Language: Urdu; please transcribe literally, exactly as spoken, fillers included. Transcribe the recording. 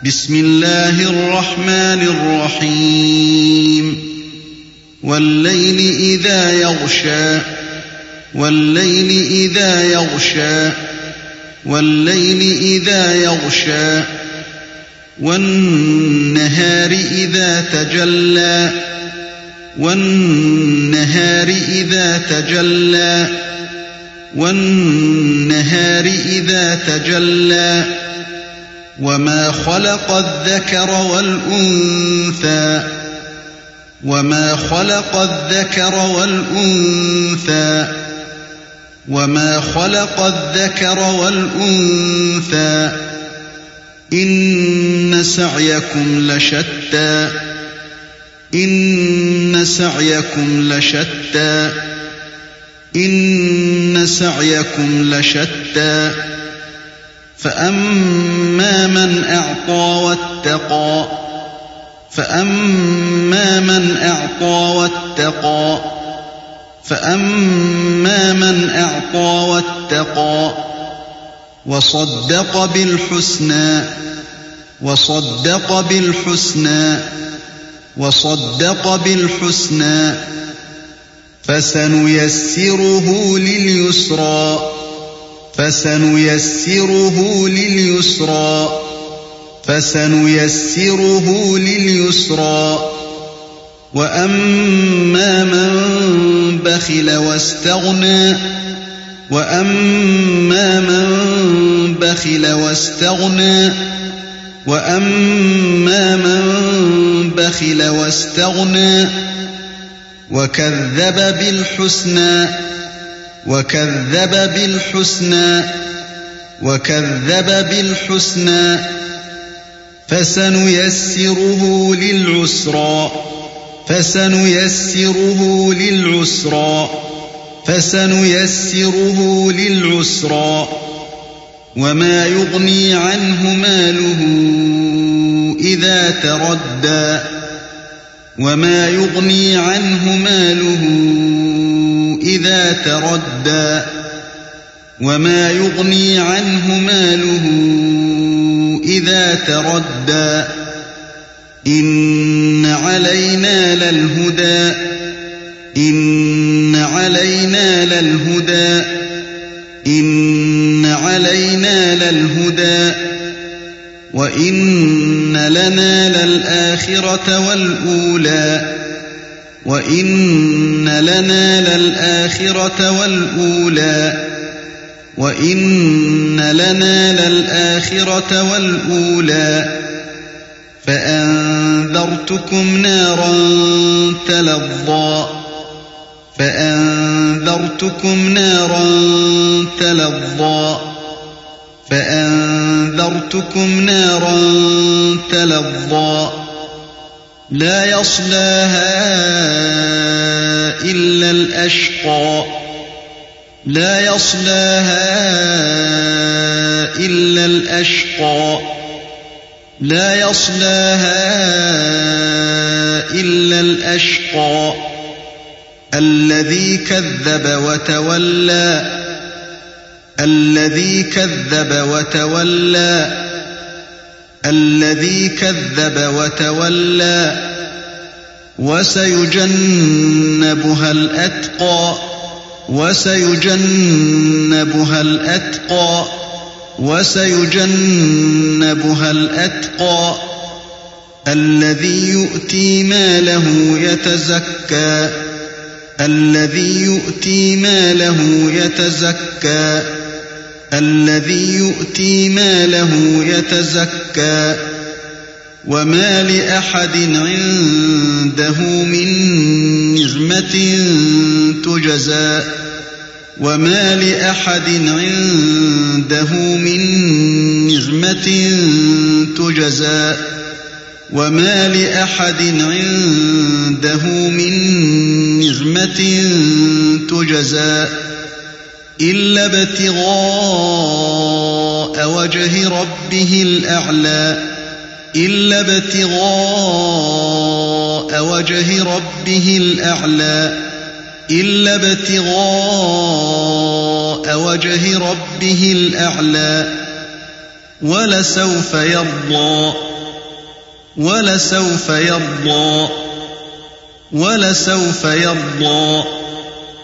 بسم الله الرحمن الرحيم والليل إذا يغشى والليل إذا يغشى والليل إذا يغشى والنهار إذا تجلى والنهار إذا تجلى والنهار إذا تجلى وما خلق الذكر والأنثى وما خلق الذكر والأنثى وما خلق الذكر والأنثى إن سعيكم لشتى إن سعيكم لشتى إن سعيكم لشتى فأما من أعطى واتقى فأما من أعطى واتقى فأما من أعطى واتقى وصدق بالحسنى وصدق بالحسنى وصدق بالحسنى فسنيسره لليسرى فسنيسره لليسرى فسنيسره لليسرى وأما من بخل واستغنى وأما من بخل واستغنى وأما من بخل واستغنى وكذب بالحسنى وكذب بالحسنى وكذب بالحسنى فسنيسره للعسرى فسنيسره للعسرى فسنيسره للعسرى وما يغني عنه ماله إذا تردى وما يغني عنه ماله إذا تردى وما يغني عنه ماله إذا تردى إن علينا للهدى إن علينا للهدى إن علينا للهدى وإن لنا للآخرة والأولى وإن لنا للآخرة والأولى وإن لنا للآخرة والأولى فأنذرتكم نارا تلظى فأنذرتكم نارا تلظى فأنذرتكم نارا تلظى لا يصلاها إلا الأشقى لا يصلاها إلا الأشقى لا يصلاها إلا الأشقى الذي كذب وتولى الذي كذب وتولى الذي كذب وتولى وسيجنبها الأتقى وسيجنبها الأتقى وسيجنبها الأتقى الذي يؤتي ماله يتزكى الذي يؤتي ماله يتزكى الذي يؤتي ماله يتزكى وما لأحد عنده من نعمة تجزى وما لأحد عنده من نعمة تجزى وما لأحد عنده من نعمة تجزى إلا ابتغاء وجه ربه الأعلى إلا ابتغاء وجه ربه الأعلى إلا ابتغاء وجه ربه الأعلى ولسوف يرضى ولسوف يرضى ولسوف يرضى